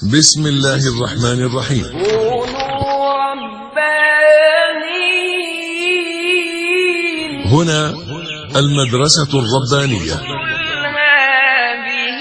بسم الله الرحمن الرحيم. كونوا ربانيين. هنا المدرسة الربانية. هذه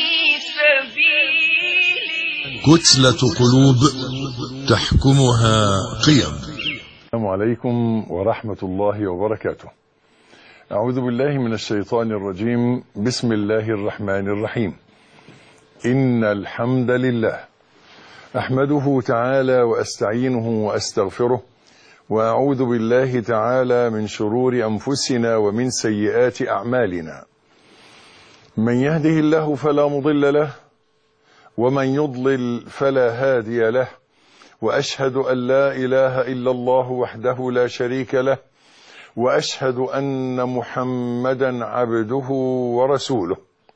سبيلي. كتلة قلوب تحكمها قيم. السلام عليكم ورحمة الله وبركاته. أعوذ بالله من الشيطان الرجيم. بسم الله الرحمن الرحيم. إن الحمد لله أحمده تعالى وأستعينه وأستغفره، وأعوذ بالله تعالى من شرور أنفسنا ومن سيئات أعمالنا. من يهده الله فلا مضل له، ومن يضلل فلا هادي له، وأشهد أن لا إله إلا الله وحده لا شريك له، وأشهد أن محمدا عبده ورسوله.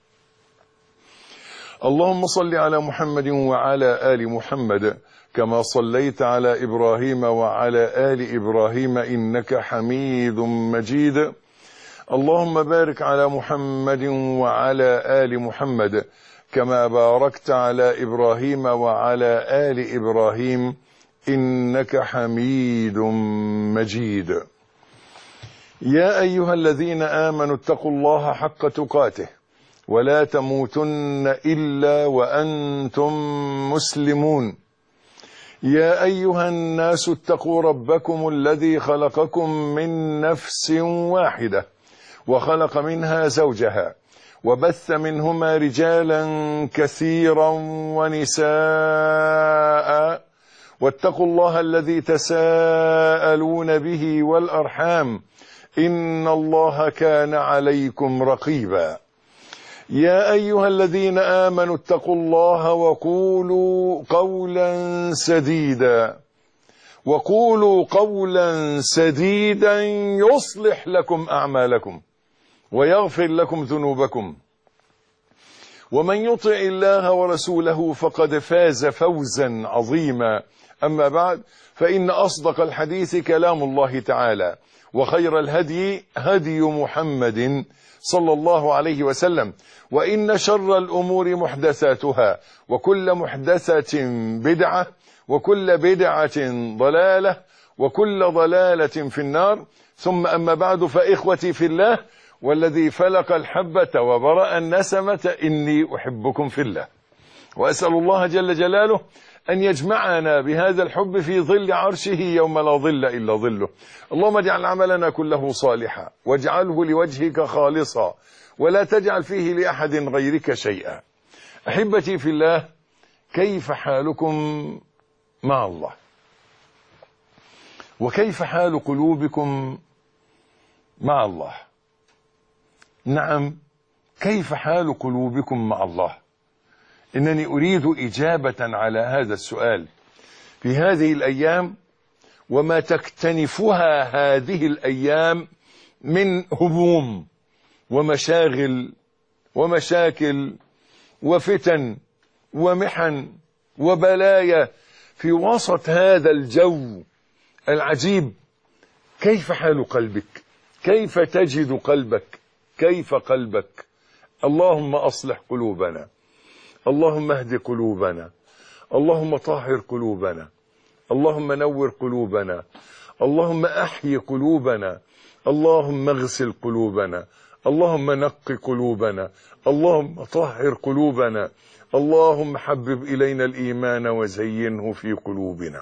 اللهم صل على محمد وعلى آل محمد كما صليت على إبراهيم وعلى آل إبراهيم إنك حميد مجيد. اللهم بارك على محمد وعلى آل محمد كما باركت على إبراهيم وعلى آل إبراهيم إنك حميد مجيد. يا أيها الذين آمنوا اتقوا الله حق تقاته ولا تموتن إلا وأنتم مسلمون. يا أيها الناس اتقوا ربكم الذي خلقكم من نفس واحدة وخلق منها زوجها وبث منهما رجالا كثيرا ونساء، واتقوا الله الذي تساءلون به والأرحام إن الله كان عليكم رقيبا. يا أيها الذين آمنوا اتقوا الله وقولوا قولا سديدا يصلح لكم أعمالكم ويغفر لكم ذنوبكم، ومن يطع الله ورسوله فقد فاز فوزا عظيما. أما بعد، فإن أصدق الحديث كلام الله تعالى، وخير الهدي هدي محمد صلى الله عليه وسلم، وإن شر الأمور محدثاتها، وكل محدثة بدعة، وكل بدعة ضلالة، وكل ضلالة في النار. ثم أما بعد، فإخوتي في الله والذي فلق الحبة وبرأ النسمة إني أحبكم في الله، وأسأل الله جل جلاله أن يجمعنا بهذا الحب في ظل عرشه يوم لا ظل إلا ظله. اللهم اجعل عملنا كله صالحا، واجعله لوجهك خالصا، ولا تجعل فيه لأحد غيرك شيئا. أحبتي في الله، كيف حالكم مع الله؟ وكيف حال قلوبكم مع الله؟ نعم، كيف حال قلوبكم مع الله؟ إنني أريد إجابة على هذا السؤال في هذه الأيام، وما تكتنفها هذه الأيام من هموم ومشاغل ومشاكل وفتن ومحن وبلايا. في وسط هذا الجو العجيب، كيف حال قلبك؟ كيف تجد قلبك؟ كيف قلبك؟ اللهم أصلح قلوبنا، اللهم اهد قلوبنا، اللهم طهر قلوبنا، اللهم نور قلوبنا، اللهم أحيي قلوبنا، اللهم اغسل قلوبنا، اللهم نق قلوبنا، اللهم طهر قلوبنا، اللهم حبب إلينا الإيمان وزينه في قلوبنا،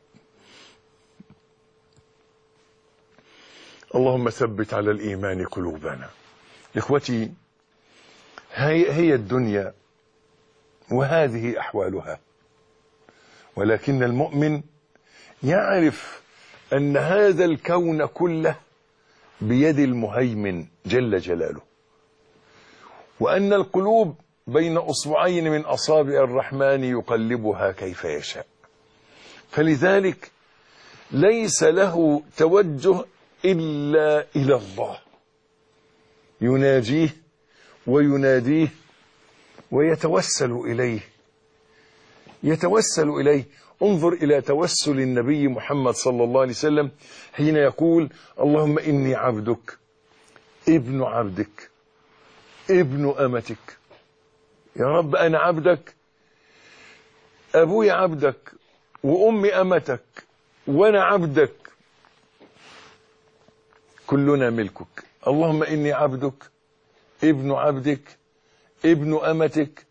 اللهم ثبت على الإيمان قلوبنا. إخوتي، هي الدنيا وهذه أحوالها، ولكن المؤمن يعرف أن هذا الكون كله بيد المهيمن جل جلاله، وأن القلوب بين أصبعين من أصابع الرحمن يقلبها كيف يشاء. فلذلك ليس له توجه إلا إلى الله، يناجيه ويناديه ويتوسل إليه. انظر إلى توسل النبي محمد صلى الله عليه وسلم حين يقول: اللهم إني عبدك ابن عبدك ابن أمتك. يا رب أنا عبدك أبوي عبدك وأمي أمتك وأنا عبدك، كلنا ملكك. اللهم إني عبدك ابن عبدك ابن أمتك،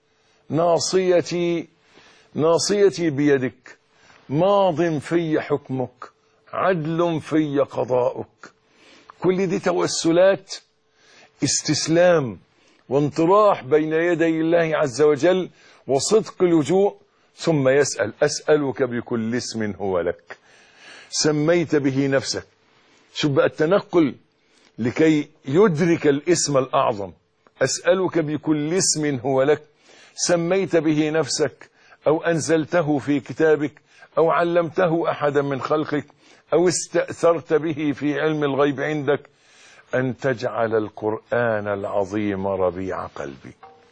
ناصيتي بيدك، ماض في حكمك، عدل في قضاؤك. كل دي توسلات استسلام وانطراح بين يدي الله عز وجل وصدق اللجوء. ثم يسأل: أسألك بكل اسم هو لك سميت به نفسك. شوف بقى التنقل لكي يدرك الاسم الأعظم. أسألك بكل اسم هو لك سميت به نفسك أو أنزلته في كتابك أو علمته أحدا من خلقك أو استأثرت به في علم الغيب عندك أن تجعل القرآن العظيم ربيع قلبي.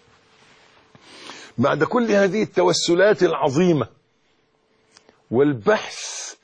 بعد كل هذه التوسلات العظيمة والبحث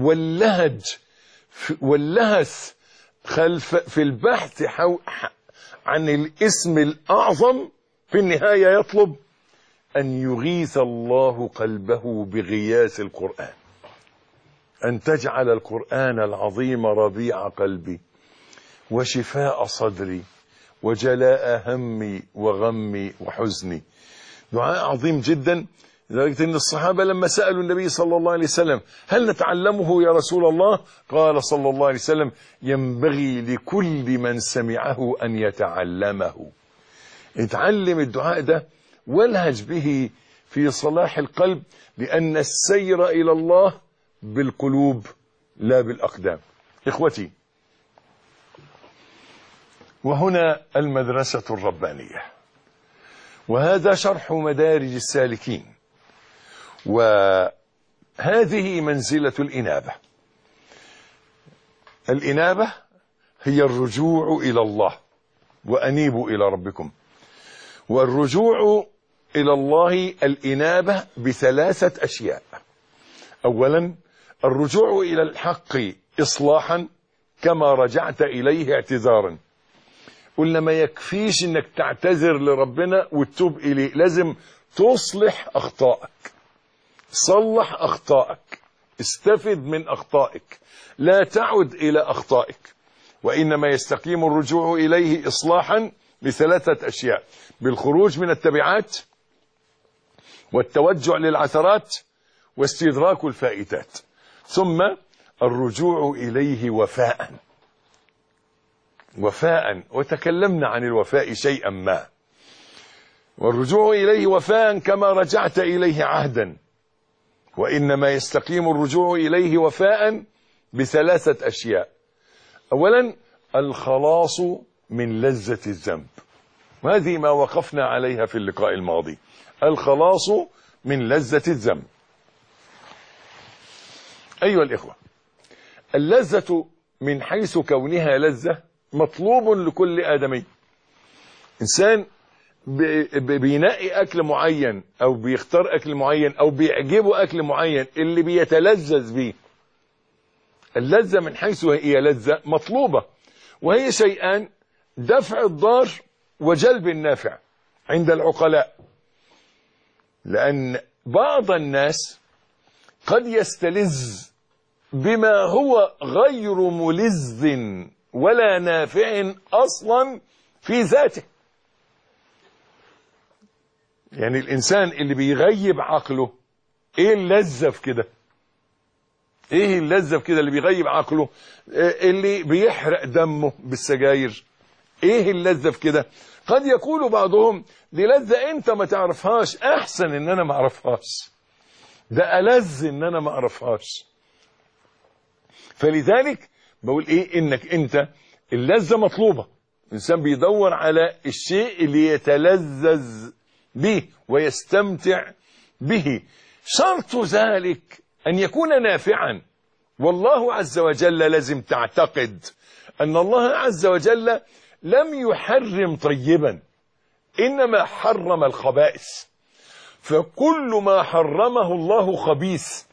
واللهث في البحث عن الاسم الأعظم، في النهاية يطلب أن يغيث الله قلبه بغياث القرآن، أن تجعل القرآن العظيم ربيع قلبي وشفاء صدري وجلاء همي وغمي وحزني. دعاء عظيم جدا، لدرجة أن الصحابة لما سألوا النبي صلى الله عليه وسلم: هل نتعلمه يا رسول الله؟ قال صلى الله عليه وسلم: ينبغي لكل من سمعه أن يتعلمه. اتعلم الدعاء ده والهج به في صلاح القلب، لأن السير إلى الله بالقلوب لا بالأقدام. إخوتي، وهنا المدرسة الربانية، وهذا شرح مدارج السالكين، وهذه منزلة الإنابة. الإنابة هي الرجوع إلى الله، وأنيبوا إلى ربكم. والرجوع إلى الله الإنابة بثلاثة أشياء. أولا، الرجوع إلى الحق إصلاحا كما رجعت إليه اعتذارا. قلنا ما يكفيش انك تعتذر لربنا وتتوب إليه، لازم تصلح أخطائك، صلح أخطائك، استفد من أخطائك، لا تعد إلى أخطائك. وإنما يستقيم الرجوع إليه إصلاحا بثلاثة أشياء: بالخروج من التبعات، والتوجع للعثرات، واستدراك الفائتات. ثم الرجوع إليه وفاء، وتكلمنا عن الوفاء شيئا ما. والرجوع إليه وفاء كما رجعت إليه عهدا. وإنما يستقيم الرجوع إليه وفاء بثلاثة أشياء. أولا، الخلاص من لذة الذنب، وهذه ما وقفنا عليها في اللقاء الماضي. الخلاص من لذة الذنب. أيها الإخوة، اللذة من حيث كونها لذة مطلوب لكل آدمي. إنسان بينقي أكل معين أو بيختار أكل معين أو بيعجبه أكل معين اللي بيتلذذ به. اللذة من حيث هي لذة مطلوبة، وهي شيئان: دفع الضار وجلب النافع عند العقلاء. لأن بعض الناس قد يستلذ بما هو غير ملذ ولا نافع أصلا في ذاته. يعني الإنسان اللي بيغيب عقله، إيه اللذة في كده؟ إيه اللذة في كده اللي بيغيب عقله؟ اللي بيحرق دمه بالسجاير، إيه اللذة في كده؟ قد يقول بعضهم: دي لذة أنت ما تعرفهاش، أحسن إن أنا ما أعرفهاش، ده ألذ إن أنا ما أعرفهاش. فلذلك بقول إيه؟ إنك أنت اللذة مطلوبة. الإنسان بيدور على الشيء اللي يتلذذ به ويستمتع به. شرط ذلك أن يكون نافعا. والله عز وجل لازم تعتقد أن الله عز وجل لم يحرم طيبا، إنما حرم الخبائث. فكل ما حرمه الله خبيث،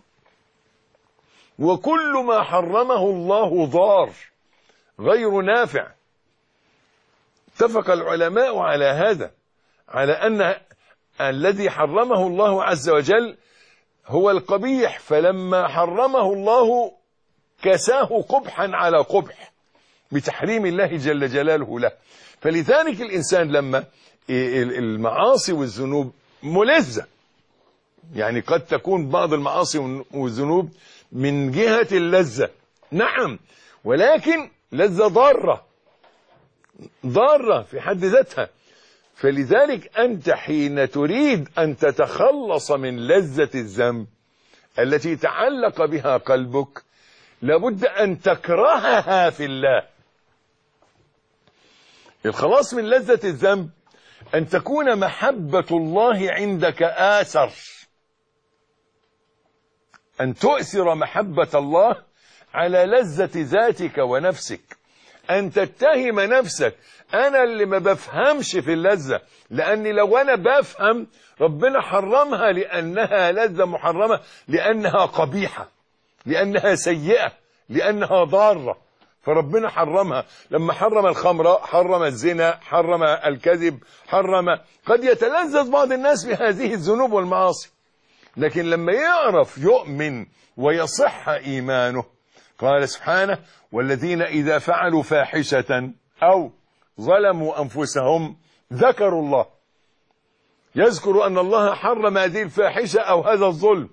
وكل ما حرمه الله ضار غير نافع. اتفق العلماء على هذا، على أن الذي حرمه الله عز وجل هو القبيح، فلما حرمه الله كساه قبحا على قبح بتحريم الله جل جلاله له. فلذلك الإنسان لما المعاصي والذنوب ملذة، يعني قد تكون بعض المعاصي والذنوب من جهة اللذة، نعم، ولكن لذة ضارة في حد ذاتها. فلذلك أنت حين تريد أن تتخلص من لذة الذنب التي تعلق بها قلبك لابد أن تكرهها في الله. الخلاص من لذة الذنب أن تكون محبة الله عندك آثر، أن تؤثر محبة الله على لذة ذاتك ونفسك، أن تتهم نفسك أنا اللي ما بفهمش في اللذة، لأني لو أنا بفهم ربنا حرمها لأنها لذة محرمة، لأنها قبيحة، لأنها سيئة، لأنها ضارة، فربنا حرمها. لما حرم الخمر، حرم الزنا، حرم الكذب، قد يتلذذ بعض الناس بهذه الذنوب والمعاصي، لكن لما يعرف يؤمن ويصح إيمانه قال سبحانه: والذين إذا فعلوا فاحشة أو ظلموا أنفسهم ذكروا الله، يذكر أن الله حرم هذه الفاحشة أو هذا الظلم،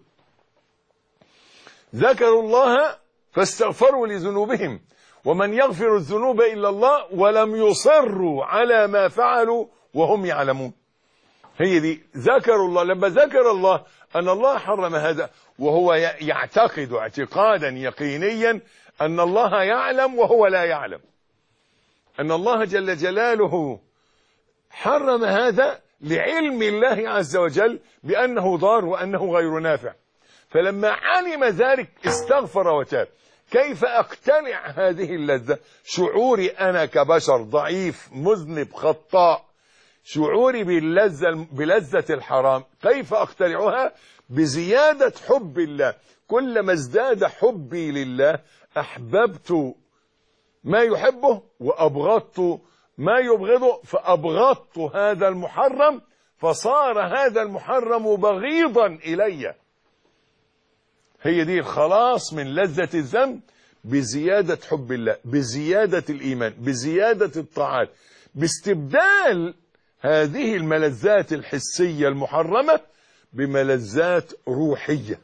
ذكروا الله فاستغفروا لذنوبهم ومن يغفر الذنوب إلا الله ولم يصروا على ما فعلوا وهم يعلمون. هي دي ذكروا الله. لما ذكر الله أن الله حرم هذا وهو يعتقد اعتقادا يقينيا أن الله يعلم وهو لا يعلم، أن الله جل جلاله حرم هذا لعلم الله عز وجل بأنه ضار وأنه غير نافع، فلما علم ذلك استغفر وتاب. كيف أقتنع هذه اللذة؟ شعوري أنا كبشر ضعيف مذنب خطاء، شعوري بلذة الحرام، كيف أقتنعها؟ بزيادة حب الله. كلما ازداد حبي لله أحببت ما يحبه وأبغضت ما يبغضه، فأبغضت هذا المحرم فصار هذا المحرم بغيضا إلي. هي دي الخلاص من لذة الذنب، بزيادة حب الله، بزيادة الإيمان، بزيادة الطاعات، باستبدال هذه الملذات الحسية المحرمة بملذات روحية.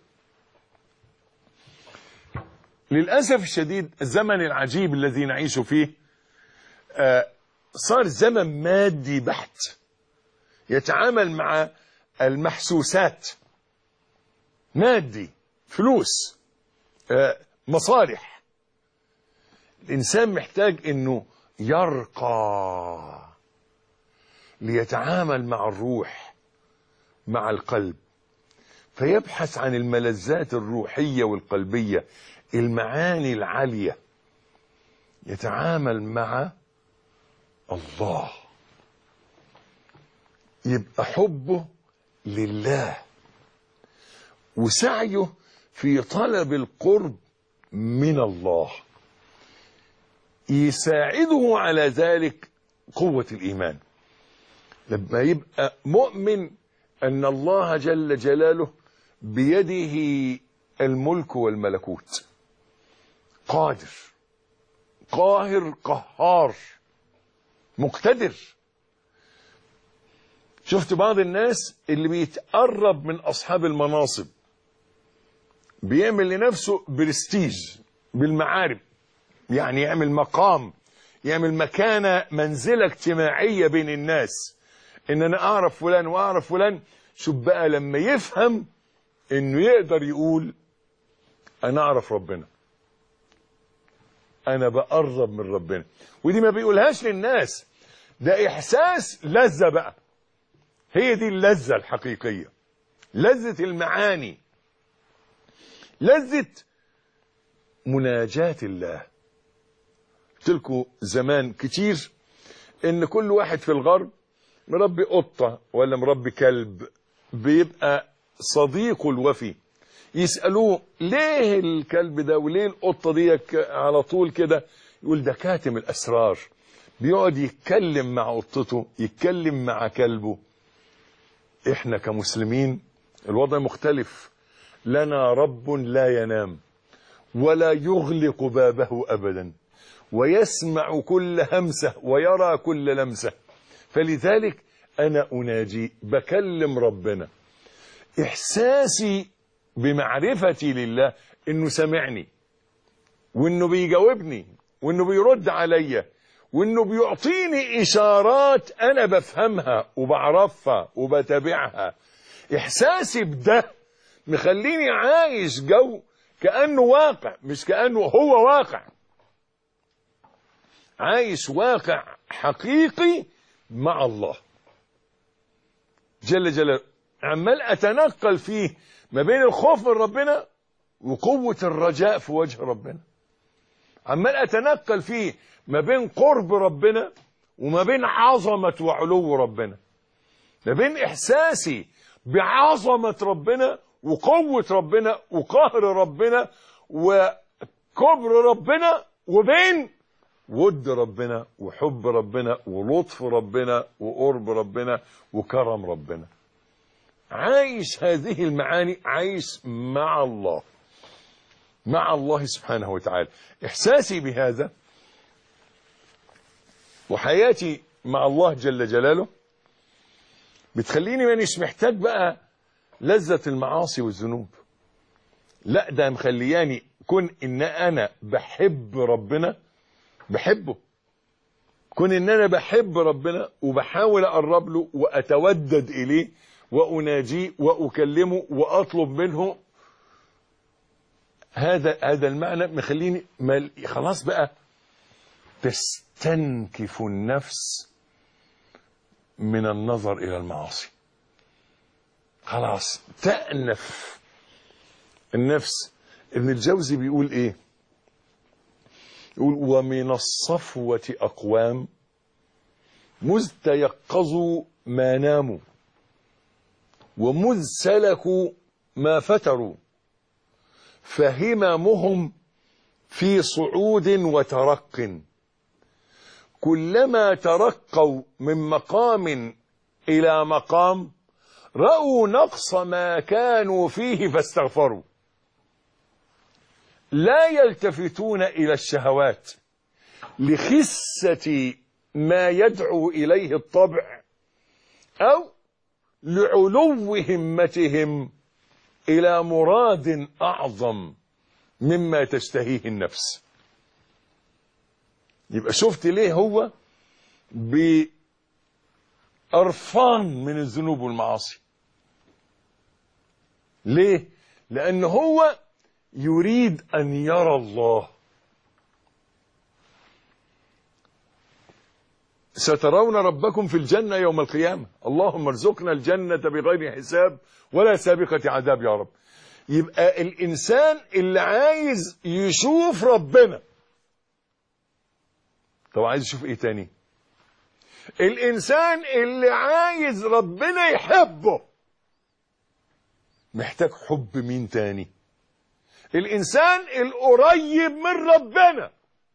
للأسف الشديد الزمن العجيب الذي نعيش فيه صار زمن مادي بحت، يتعامل مع المحسوسات، مادي، فلوس، مصالح. الإنسان محتاج أنه يرقى ليتعامل مع الروح، مع القلب، فيبحث عن الملذات الروحية والقلبية، المعاني العالية، يتعامل مع الله، يبقى حبه لله وسعيه في طلب القرب من الله. يساعده على ذلك قوة الإيمان، لما يبقى مؤمن أن الله جل جلاله بيده الملك والملكوت، قادر، قاهر، قهار، مقتدر. شفت بعض الناس اللي بيتقرب من أصحاب المناصب بيعمل لنفسه برستيج بالمعارف، يعني يعمل مقام، يعمل مكانة، منزلة اجتماعية بين الناس، ان انا اعرف فلان واعرف فلان. شوف بقى لما يفهم انه يقدر يقول انا اعرف ربنا، انا بقرب من ربنا، ودي ما بيقولهاش للناس، ده احساس لذة بقى. هي دي اللذة الحقيقية، لذة المعاني، لذة مناجاة الله. قلت لكم زمان كتير ان كل واحد في الغرب مربي قطة ولا مربي كلب، بيبقى صديقه الوفي. يسألوه ليه الكلب ده وليه القطة دي على طول كده، يقول ده كاتم الأسرار، بيقعد يتكلم مع قطته، يتكلم مع كلبه. احنا كمسلمين الوضع مختلف، لنا رب لا ينام ولا يغلق بابه أبدا، ويسمع كل همسة ويرى كل لمسة. فلذلك أنا أناجي، بكلم ربنا. إحساسي بمعرفتي لله إنه سمعني، وإنه بيجاوبني، وإنه بيرد عليا، وإنه بيعطيني إشارات أنا بفهمها وبعرفها وبتابعها. إحساسي بده مخليني عايش جو كأنه واقع، مش كأنه هو واقع، عايش واقع حقيقي مع الله جل جلاله. عمال أتنقل فيه ما بين الخوف من ربنا وقوة الرجاء في وجه ربنا، عمال أتنقل فيه ما بين قرب ربنا وما بين عظمة وعلو ربنا، ما بين إحساسي بعظمة ربنا وقوة ربنا وقهر ربنا وكبر ربنا، وبين ود ربنا وحب ربنا ولطف ربنا وقرب ربنا وكرم ربنا. عايش هذه المعاني، عايش مع الله، مع الله سبحانه وتعالى. إحساسي بهذا وحياتي مع الله جل جلاله بتخليني مانيش محتاج بقى لذة المعاصي والذنوب. لا، ده مخلياني كون ان انا بحب ربنا، بحبه، كون ان انا بحب ربنا وبحاول اقرب له واتودد اليه واناجيه واكلمه واطلب منه. هذا المعنى مخليني خلاص بقى تستنكف النفس من النظر الى المعاصي. خلاص تأنف النفس. ابن الجوزي بيقول ايه؟ يقول: ومن الصفوة أقوام مذ تيقظوا ما ناموا، ومذ سلكوا ما فتروا، فهممهم في صعود وترق، كلما ترقوا من مقام إلى مقام رأوا نقص ما كانوا فيه فاستغفروا. لا يلتفتون إلى الشهوات لخسة ما يدعو إليه الطبع أو لعلو همتهم إلى مراد أعظم مما تشتهيه النفس. يبقى شفت ليه هو بأرفان من الذنوب والمعاصي؟ ليه؟ لأن هو يريد أن يرى الله. سترون ربكم في الجنة يوم القيامة، اللهم ارزقنا الجنة بغير حساب ولا سابقة عذاب يا رب. يبقى الإنسان اللي عايز يشوف ربنا، طب عايز يشوف ايه تاني؟ الإنسان اللي عايز ربنا يحبه محتاج حب مين تاني؟ الإنسان القريب من ربنا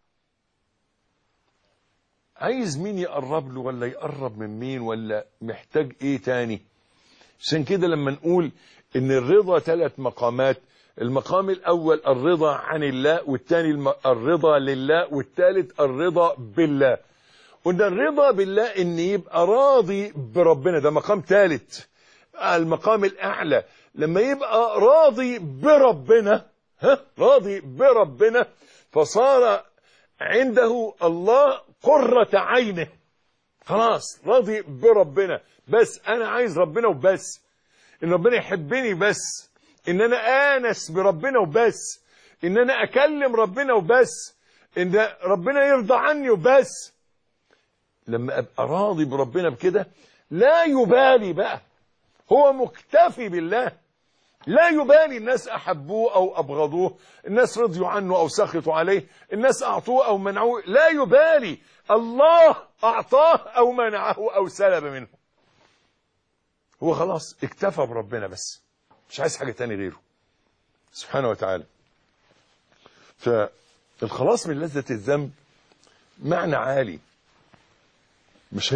عايز مين يقرب له، ولا يقرب من مين، ولا محتاج ايه تاني؟ عشان كده لما نقول ان الرضا 3 مقامات، المقام الاول الرضا عن الله، والثاني الرضا لله، والثالث الرضا بالله. قلنا الرضا بالله ان يبقى راضي بربنا، ده مقام ثالث. المقام الاعلى لما يبقى راضي بربنا، راضي بربنا، فصار عنده الله قرة عينه. خلاص راضي بربنا، بس انا عايز ربنا وبس، ان ربنا يحبني بس، ان انا انس بربنا وبس، ان انا اكلم ربنا وبس، ان ربنا يرضى عني وبس. لما ابقى راضي بربنا بكده لا يبالي بقى، هو مكتفي بالله، لا يبالي الناس احبوه او ابغضوه، الناس رضيوا عنه او سخطوا عليه، الناس اعطوه او منعوه، لا يبالي، الله اعطاه او منعه او سلب منه. هو خلاص اكتفى بربنا بس، مش عايز حاجة تاني غيره سبحانه وتعالى. فالخلاص من لذة الذنب معنى عالي. مش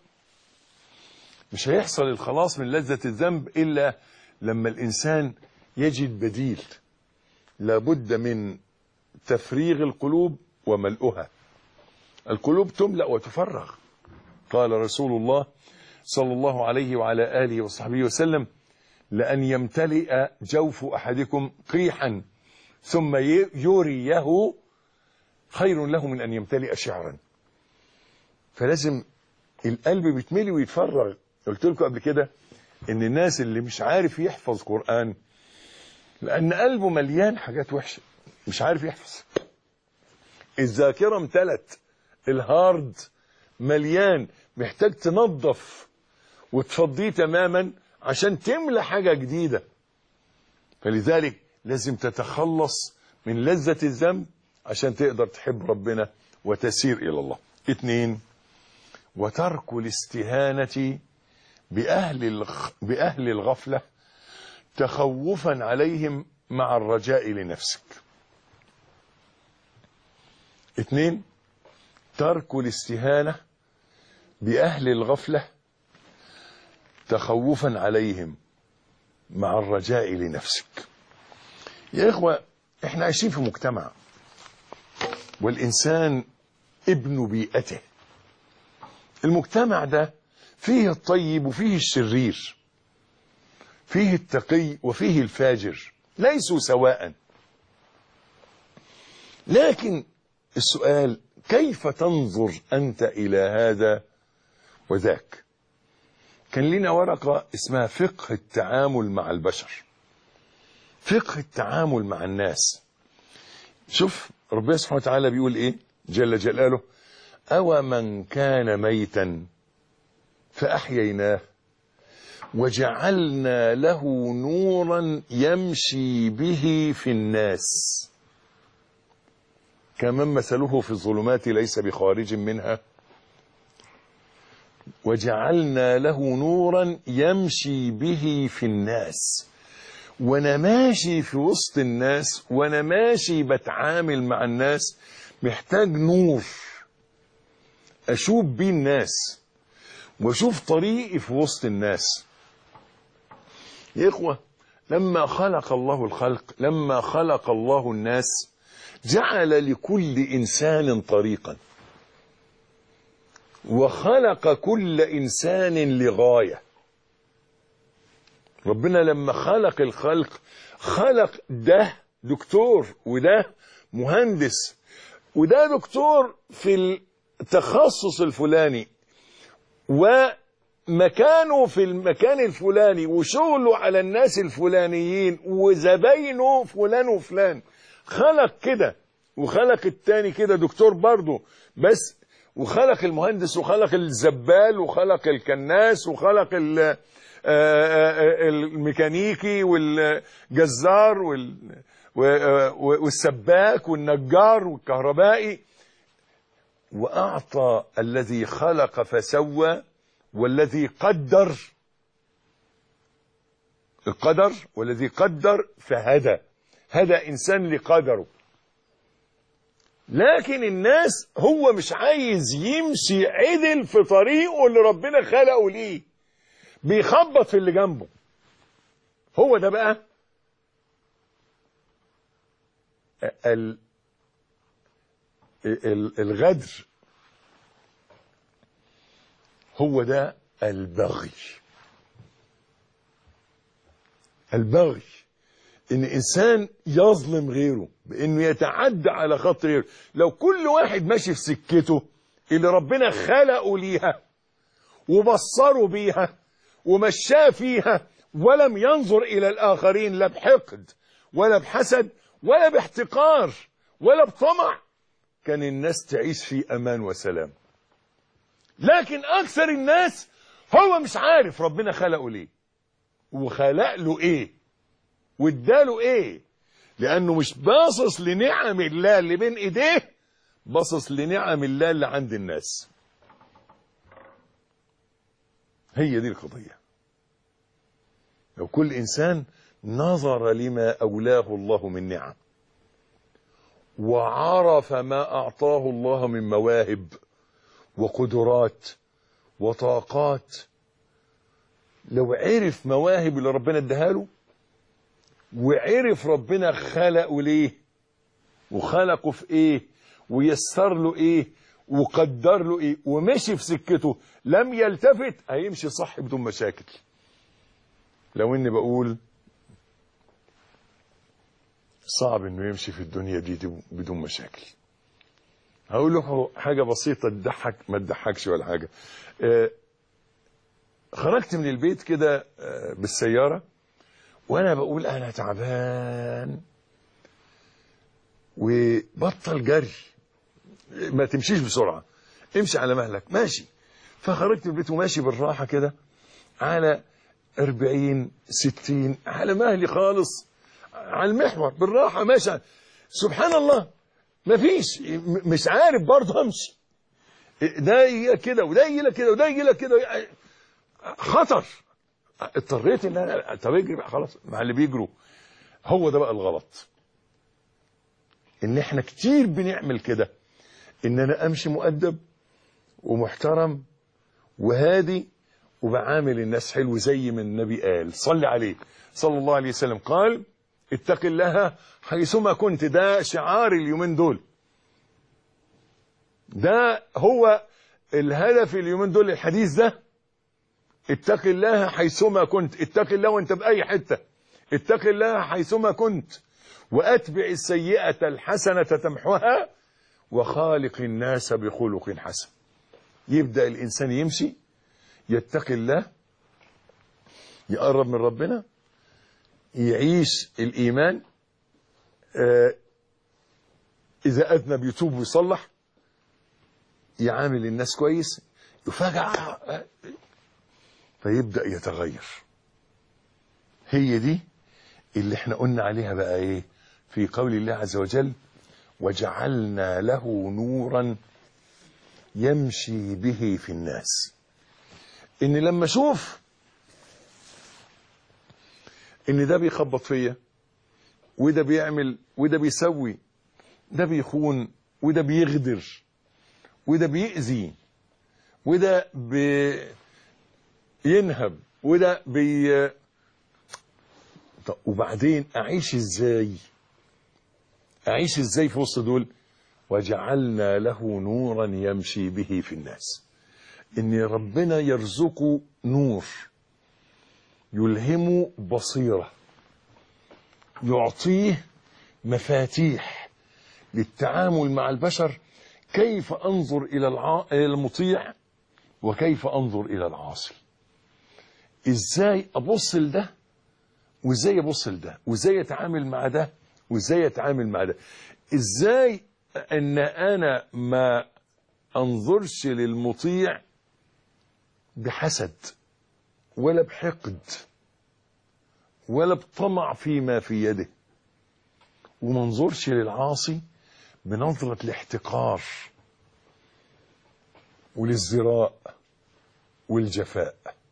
هيحصل الخلاص من لذة الذنب إلا لما الإنسان يجد بديل. لابد من تفريغ القلوب وملؤها. القلوب تملأ وتفرغ. قال رسول الله صلى الله عليه وعلى آله وصحبه وسلم: لأن يمتلئ جوف أحدكم قيحا ثم يريه خير له من أن يمتلئ شعرا. فلازم القلب بيتملي ويتفرغ. قلت لكم قبل كده ان الناس اللي مش عارف يحفظ قرآن لأن قلبه مليان حاجات وحشة مش عارف يحفظ. الذاكرة امتلت، الهارد مليان، محتاج تنظف وتفضيه تماما عشان تملى حاجة جديدة. فلذلك لازم تتخلص من لذة الذنب عشان تقدر تحب ربنا وتسير إلى الله. 2، وترك الاستهانة بأهل الغفلة تخوفا عليهم مع الرجاء لنفسك. 2، ترك الاستهانة بأهل الغفلة تخوفا عليهم مع الرجاء لنفسك. يا إخوة، احنا عايشين في مجتمع، والإنسان ابن بيئته. المجتمع ده فيه الطيب وفيه الشرير، فيه التقي وفيه الفاجر، ليسوا سواء. لكن السؤال: كيف تنظر أنت إلى هذا وذاك؟ كان لنا ورقة اسمها فقه التعامل مع البشر، فقه التعامل مع الناس. شوف ربنا سبحانه وتعالى بيقول ايه جل جلاله: أو من كان ميتا فأحييناه وجعلنا له نورا يمشي به في الناس كمن مثله في الظلمات ليس بخارج منها وجعلنا له نورا يمشي به في الناس. وانا ماشي في وسط الناس، وانا ماشي بتعامل مع الناس، محتاج نور اشوف بيه الناس واشوف طريقي في وسط الناس. يا اخوة، لما خلق الله الخلق، لما خلق الله الناس، جعل لكل انسان طريقا، وخلق كل انسان لغاية. ربنا لما خلق الخلق خلق ده دكتور وده مهندس وده دكتور في التخصص الفلاني ومكانه في المكان الفلاني وشغله على الناس الفلانيين وزباينه فلان وفلان. خلق كده وخلق التاني كده دكتور برضه بس، وخلق المهندس وخلق الزبال وخلق الكناس وخلق الميكانيكي والجزار والسباك والنجار والكهربائي. وأعطى الذي خلق فسوى والذي قدر القدر والذي قدر فهدى. هدى إنسان لقدره. لكن الناس هو مش عايز يمشي عدل في طريقه اللي ربنا خلقه ليه، بيخبط في اللي جنبه. هو ده بقى الغدر، هو ده البغي. البغي ان انسان يظلم غيره بانه يتعدى على خط غيره. لو كل واحد ماشي في سكته اللي ربنا خلقه ليها وبصره بيها ومشاه فيها ولم ينظر الى الاخرين لا بحقد ولا بحسد ولا باحتقار ولا بطمع، كان الناس تعيش في امان وسلام. لكن اكثر الناس هو مش عارف ربنا خلقه ليه وخلق له ايه واداله ايه، لانه مش باصص لنعم الله اللي بين ايديه، باصص لنعم الله اللي عند الناس. هي دي القضية. لو كل انسان نظر لما اولاه الله من نعم وعرف ما اعطاه الله من مواهب وقدرات وطاقات، لو عرف مواهب اللي ربنا اداها له وعرف ربنا خلقه ليه وخلقه في ايه ويسر له ايه وقدر له ايه ومشي في سكته، لم يلتفت، هيمشي صح بدون مشاكل. لو اني بقول صعب انه يمشي في الدنيا دي بدون مشاكل. هقول له حاجه بسيطه تضحك، ما تضحكش ولا حاجه. خرجت من البيت كده بالسياره وانا بقول انا تعبان، وبطل جري، ما تمشيش بسرعه، امشي على مهلك، ماشي. فخرجت من البيت وماشي بالراحه كده على 40 60 على مهلي خالص، على المحور بالراحه ماشي. سبحان الله مفيش، مش عارف برضه امشي، ده يجي كده وده يجي كده وده يجي كده، خطر. اضطريت ان انا طب اجري بقى خلاص مع اللي بيجروا. هو ده بقى الغلط، ان احنا كتير بنعمل كده، ان انا امشي مؤدب ومحترم وهادي وبعامل الناس حلو زي ما النبي قال صلي عليه صلى الله عليه وسلم، قال اتق الله حيثما كنت. ده شعار اليومين دول، ده هو الهدف اليومين دول، الحديث ده اتق الله حيثما كنت. اتق الله وانت بأي حتة، اتق الله حيثما كنت، وأتبع السيئة الحسنة تمحوها وخالق الناس بخلق حسن. يبدأ الإنسان يمشي يتقي الله، يقرب من ربنا، يعيش الإيمان، إذا أذنب يتوب ويصلح، يعامل الناس كويس، يفاجأ فيبدأ يتغير. هي دي اللي احنا قلنا عليها بقى ايه في قول الله عز وجل وجعلنا له نورا يمشي به في الناس. ان لما اشوف ان ده بيخبط فيا وده بيعمل وده بيسوي، ده بيخون وده بيغدر وده بيأذي وده ينهب وده وبعدين اعيش ازاي؟ اعيش ازاي في وسط دول؟ وجعلنا له نورا يمشي به في الناس. ان ربنا يرزقه نور، يلهمه بصيرة، يعطيه مفاتيح للتعامل مع البشر. كيف انظر الى المطيع وكيف انظر الى العاصي؟ ازاي ابص لده وازاي ابص لده، وازاي اتعامل مع ده وازاي اتعامل مع ده، ازاي ان انا ما انظرش للمطيع بحسد ولا بحقد ولا بطمع فيما في يده، وما انظرش للعاصي بنظرة الاحتقار والازدراء والجفاء.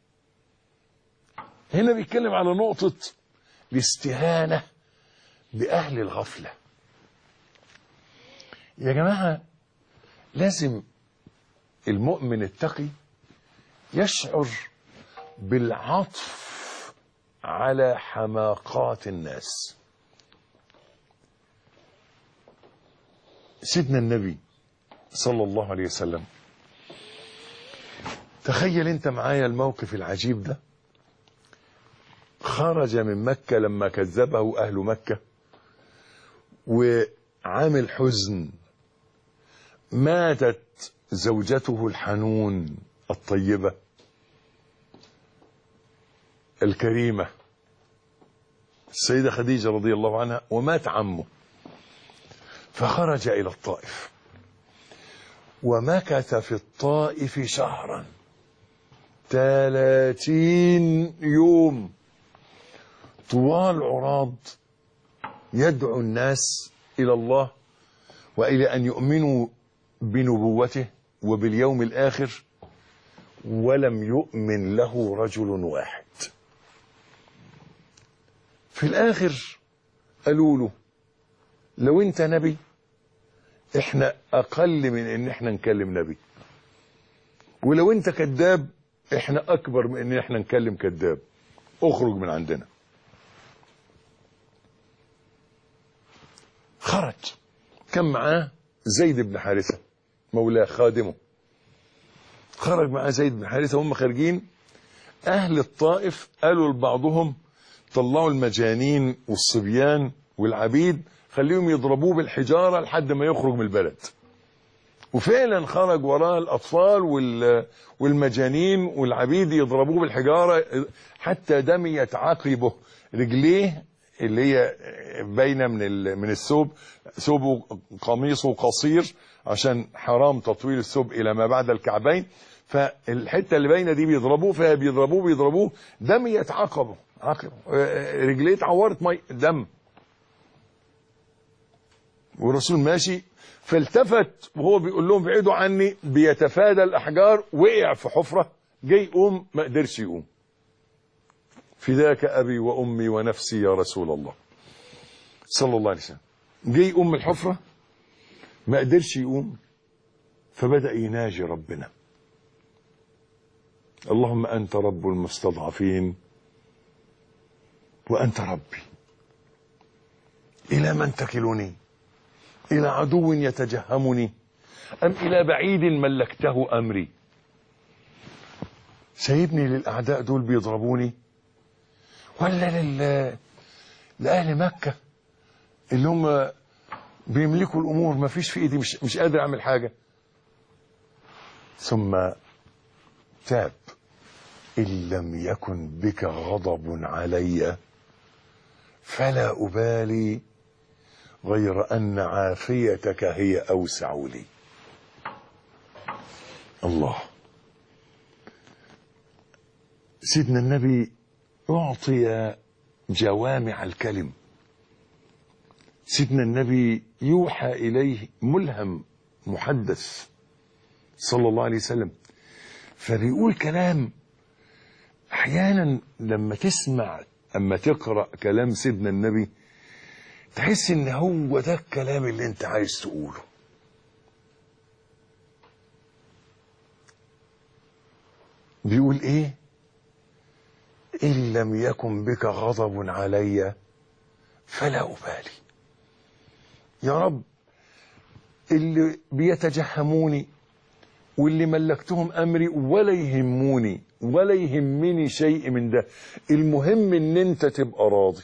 هنا بيتكلم على نقطة الاستهانة بأهل الغفلة. يا جماعة لازم المؤمن التقي يشعر بالعطف على حماقات الناس. سيدنا النبي صلى الله عليه وسلم، تخيل انت معايا الموقف العجيب ده. خرج من مكة لما كذبه أهل مكة وعامل حزن، ماتت زوجته الحنون الطيبة الكريمة السيدة خديجة رضي الله عنها، ومات عمه، فخرج إلى الطائف ومكث في الطائف شهرا 30 يوم طوال عراض، يدعو الناس إلى الله وإلى أن يؤمنوا بنبوته وباليوم الآخر، ولم يؤمن له رجل واحد. في الآخر قالوا له لو أنت نبي احنا أقل من أن احنا نكلم نبي، ولو أنت كذاب احنا أكبر من أن احنا نكلم كذاب، اخرج من عندنا. خرج، كان معاه زيد بن حارثة مولاه خادمه، خرج معاه زيد بن حارثة. هم خارجين أهل الطائف قالوا لبعضهم طلعوا المجانين والصبيان والعبيد خليهم يضربوه بالحجارة لحد ما يخرج من البلد. وفعلا خرج وراه الأطفال والمجانين والعبيد يضربوه بالحجارة حتى دميت عقبه، رجليه اللي هي باينة من الثوب، ثوبه قميصه قصير عشان حرام تطويل الثوب إلى ما بعد الكعبين، فالحتة اللي باينة دي بيضربوه فيها، بيضربوه دميت عقبه رجليه اتعورت دم. والرسول ماشي فالتفت وهو بيقول لهم بعيدوا عني، بيتفادى الأحجار، وقع في حفرة، جاي يقوم ما قدرش يقوم. فداك أبي وأمي ونفسي يا رسول الله صلى الله عليه وسلم. جاي يقوم من الحفرة ما قدرش يقوم، فبدأ يناجي ربنا: اللهم أنت رب المستضعفين وأنت ربي، إلى من تكلني؟ إلى عدو يتجهمني أم إلى بعيد ملكته أمري؟ سيبني للأعداء دول بيضربوني، ولا لأهل مكة اللي هم بيملكوا الأمور، ما فيش في إيدي، مش قادر أعمل حاجة. ثم تاب: إن لم يكن بك غضب علي فلا أبالي، غير أن عافيتك هي أوسع لي. الله. سيدنا النبي أعطي جوامع الكلم، سيدنا النبي يوحى إليه ملهم محدث صلى الله عليه وسلم، فبيقول كلام أحيانا لما تسمع، أما تقرأ كلام سيدنا النبي تحس إن هو ده الكلام اللي أنت عايز تقوله. بيقول إيه؟ إن لم يكن بك غضب علي فلا أبالي. يا رب، اللي بيتجهموني واللي ملكتهم أمري ولا يهموني ولا يهمني شيء من ده، المهم إن أنت تبقى راضي.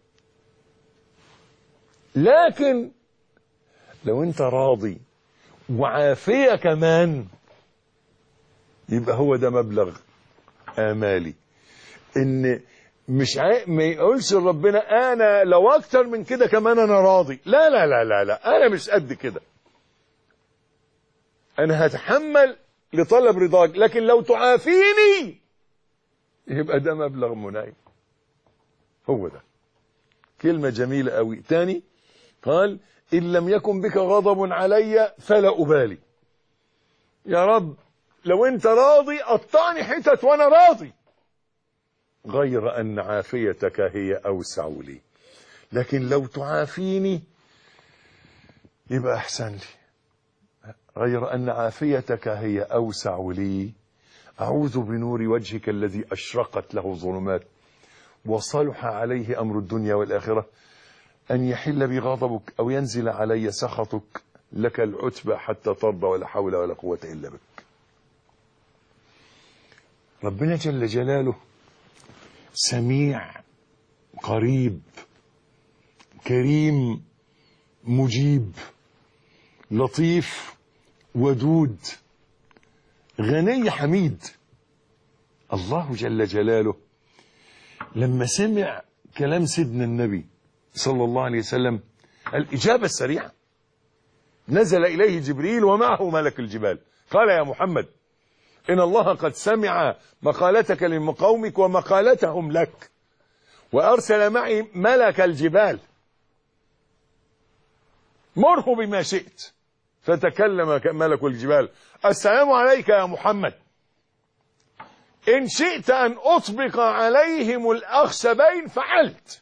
لكن لو أنت راضي وعافية كمان، يبقى هو ده مبلغ آمالي. إن مش ما يقولش ربنا أنا لو أكتر من كده كمان أنا راضي، لا لا لا لا لا، أنا مش قد كده، أنا هتحمل لطلب رضاك، لكن لو تعافيني يبقى ده مبلغ مناي. هو ده. كلمة جميلة قوي. تاني قال: إن لم يكن بك غضب علي فلا أبالي. يا رب لو أنت راضي قطعني حتت وأنا راضي، غير أن عافيتك هي أوسع لي، لكن لو تعافيني يبقى أحسن لي. غير أن عافيتك هي أوسع لي، أعوذ بنور وجهك الذي أشرقت له الظلمات وصلح عليه أمر الدنيا والآخرة أن يحل بي غضبك أو ينزل علي سخطك، لك العتبى حتى ترضى ولا حول ولا قوة إلا بك. ربنا جل جلاله سميع قريب كريم مجيب لطيف ودود غني حميد. الله جل جلاله لما سمع كلام سيدنا النبي صلى الله عليه وسلم الإجابة السريعة، نزل إليه جبريل ومعه ملك الجبال، قال: يا محمد، إن الله قد سمع مقالتك لقومك ومقالتهم لك، وأرسل معي ملك الجبال، مره بما شئت. فتكلم ملك الجبال: السلام عليك يا محمد، إن شئت أن أطبق عليهم الأخشبين فعلت.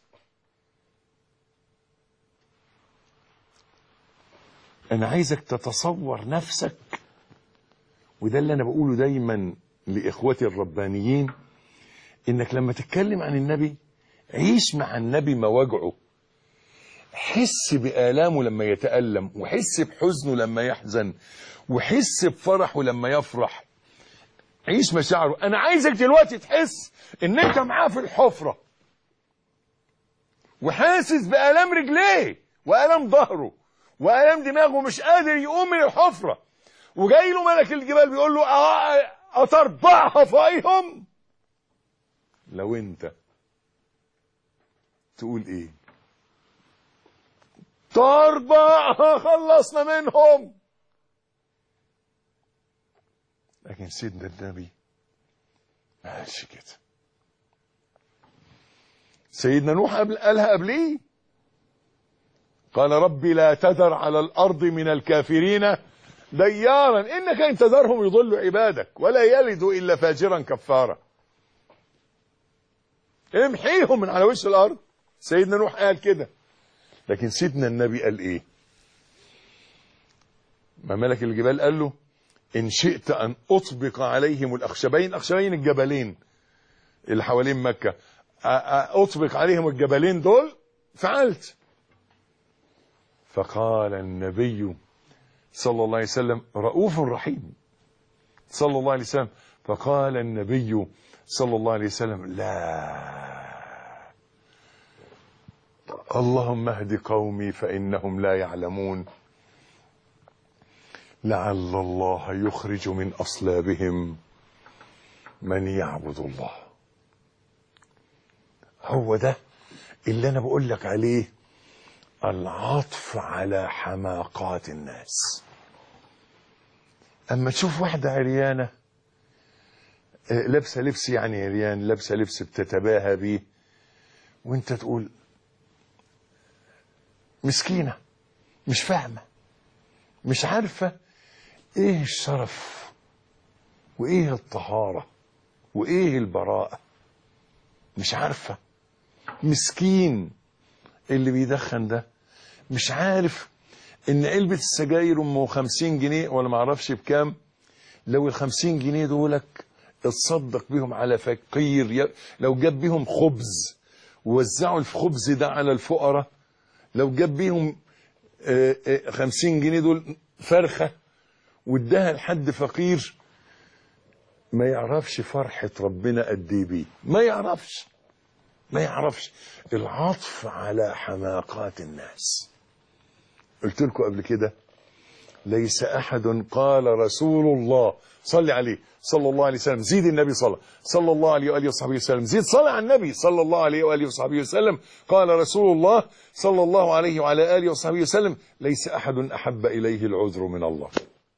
أنا عايزك تتصور نفسك، وده اللي أنا بقوله دايما لإخوتي الربانيين، إنك لما تتكلم عن النبي عيش مع النبي مواجعه، حس بآلامه لما يتألم، وحس بحزنه لما يحزن، وحس بفرحه لما يفرح. عيش مشاعره. انا عايزك دلوقتي تحس ان انت معاه في الحفرة، وحاسس بآلام رجليه وآلام ظهره وآلام دماغه، مش قادر يقوم من الحفرة، وجاي له ملك الجبال بيقول له أتربعها فوقيهم. لو انت تقول ايه؟ تربعها، خلصنا منهم. لكن سيدنا النبي ما قالش كده. سيدنا نوح قالها قبليه، قال ربي لا تذر على الأرض من الكافرين ديارا إنك إن تذرهم يضلوا عبادك ولا يلدوا إلا فاجرا كفارا. امحيهم من على وش الأرض. سيدنا نوح قال كده. لكن سيدنا النبي قال إيه؟ ما ملك الجبال قال له إن شئت أن أطبق عليهم الأخشبين، أخشبين الجبلين اللي حوالين مكة، أطبق عليهم الجبلين دول، فعلت. فقال النبي صلى الله عليه وسلم رؤوف رحيم صلى الله عليه وسلم، فقال النبي صلى الله عليه وسلم لا، اللهم اهد قومي فإنهم لا يعلمون، لعل الله يخرج من أصلابهم من يعبد الله. هو ده اللي أنا بقول لك عليه، العطف على حماقات الناس. أما تشوف واحدة عريانة لابسة لبس، يعني عريان لابسة لبس بتتباهى بيه، وانت تقول مسكينة مش فاهمة، مش عارفة ايه الشرف وايه الطهارة وايه البراءة، مش عارفة. مسكين اللي بيدخن ده مش عارف ان علبة السجاير ام 50 جنيه ولا معرفش بكام، لو ال50 جنيه دولك اتصدق بيهم على فقير، لو جاب بيهم خبز ووزعوا الخبز ده على الفقراء، لو جاب بيهم 50 جنيه دول فرخة واداها لحد فقير، ما يعرفش فرحة ربنا قد ايه بيه، ما يعرفش العطف على حماقات الناس. قلت لكم قبل كده ليس أحد قال رسول الله صلى عليه صلى الله عليه وسلم، زيد النبي صلى الله عليه وآله وصحبه وسلم، زيد صلى على النبي صلى الله عليه وآله وصحبه وسلم، قال رسول الله صلى الله عليه وعلى آله وصحبه وسلم ليس أحد أحب إليه العذر من الله.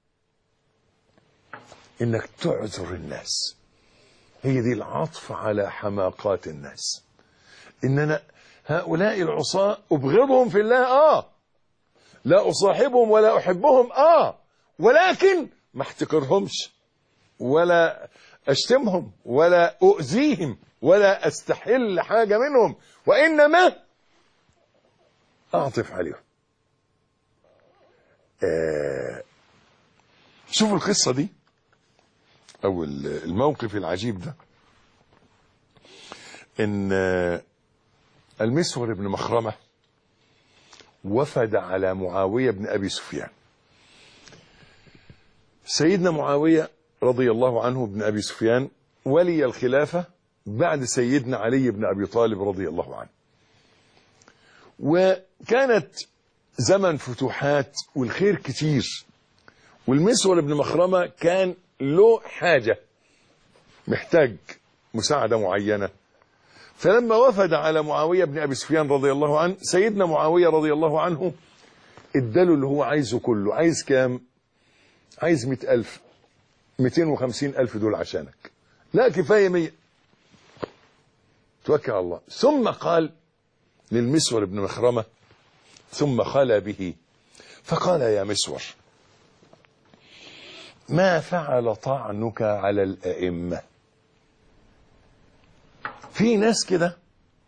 إنك تعذر الناس، هي دي العطف على حماقات الناس. إننا هؤلاء العصاة أبغضهم في الله، لا أصاحبهم ولا أحبهم، ولكن ما احتقرهمش ولا أشتمهم ولا أؤذيهم ولا أستحل حاجة منهم، وإنما أعطف عليهم. شوفوا القصة دي أو الموقف العجيب ده. إن المسور بن مخرمة وفد على معاوية بن أبي سفيان. سيدنا معاوية رضي الله عنه بن أبي سفيان ولي الخلافة بعد سيدنا علي بن أبي طالب رضي الله عنه، وكانت زمن فتوحات والخير كتير، والمسور بن مخرمة كان له حاجة، محتاج مساعدة معينة. فلما وفد على معاوية بن أبي سفيان رضي الله عنه، سيدنا معاوية رضي الله عنه اداله اللي هو عايزه كله. عايز كام؟ عايز 100,000 250,000 دول عشانك. لا كفاية 100. توكل على الله. ثم قال للمسور بن مخرمة، ثم خلى به فقال يا مسور ما فعل طعنك على الأئمة؟ في ناس كده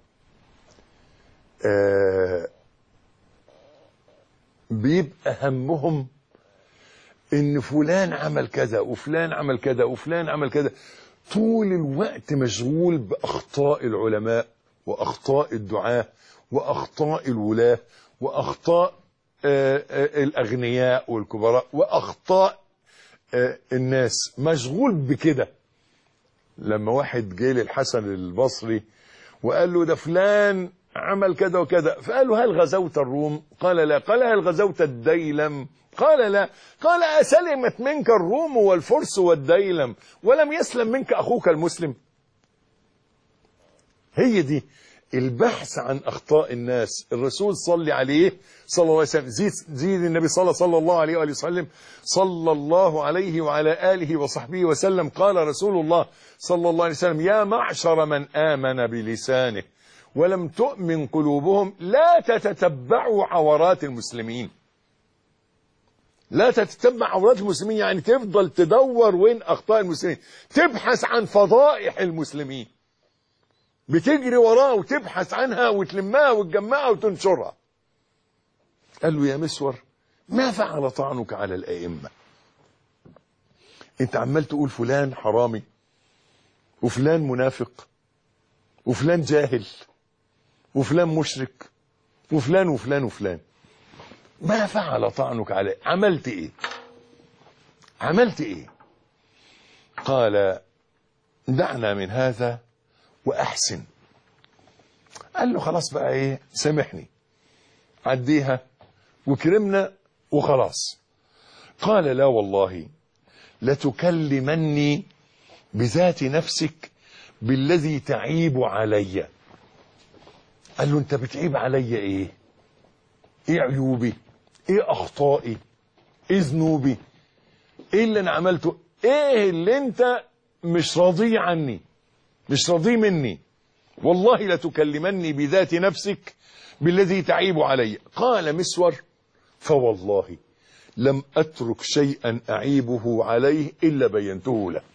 بيبقى همهم ان فلان عمل كذا وفلان عمل كذا وفلان عمل كذا، طول الوقت مشغول بأخطاء العلماء وأخطاء الدعاة وأخطاء الولاة وأخطاء الأغنياء والكبراء وأخطاء الناس، مشغول بكده. لما واحد جه للحسن البصري وقال له ده فلان عمل كذا وكذا، فقال له هل غزوت الروم؟ قال لا. قال هل غزوت الديلم؟ قال لا. قال أسلمت منك الروم والفرس والديلم ولم يسلم منك أخوك المسلم؟ هي دي البحث عن أخطاء الناس. الرسول صلى عليه صلى الله عليه وسلم، زيد النبي صلى الله عليه وآله وسلم، صلى الله عليه وعلى آله وصحبه وسلم. قال رسول الله صلى الله عليه وسلم: يا معشر من آمن بلسانه ولم تؤمن قلوبهم لا تتتبعوا عورات المسلمين. لا تتتبع عورات المسلمين يعني تفضل تدور وين أخطاء المسلمين، تبحث عن فضائح المسلمين، بتجري وراها وتبحث عنها وتلمها وتجمعها وتنشرها. قال له: يا مسور، ما فعل طعنك على الأئمة؟ انت عمال تقول فلان حرامي وفلان منافق وفلان جاهل وفلان مشرك وفلان وفلان وفلان، ما فعل طعنك عليه؟ عملت ايه؟ عملت ايه؟ قال: دعنا من هذا وأحسن. قال له: خلاص بقى ايه، سامحني، عديها وكرمنا وخلاص. قال: لا والله لتكلمني بذات نفسك بالذي تعيب علي. قال له: انت بتعيب علي ايه؟ ايه عيوبي؟ ايه اخطائي؟ ايه ذنوبي؟ ايه اللي انا عملته؟ ايه اللي انت مش راضي عني، مش راضي مني؟ والله لتكلمني بذات نفسك بالذي تعيب علي. قال مسور: فوالله لم أترك شيئا أعيبه عليه إلا بينته له.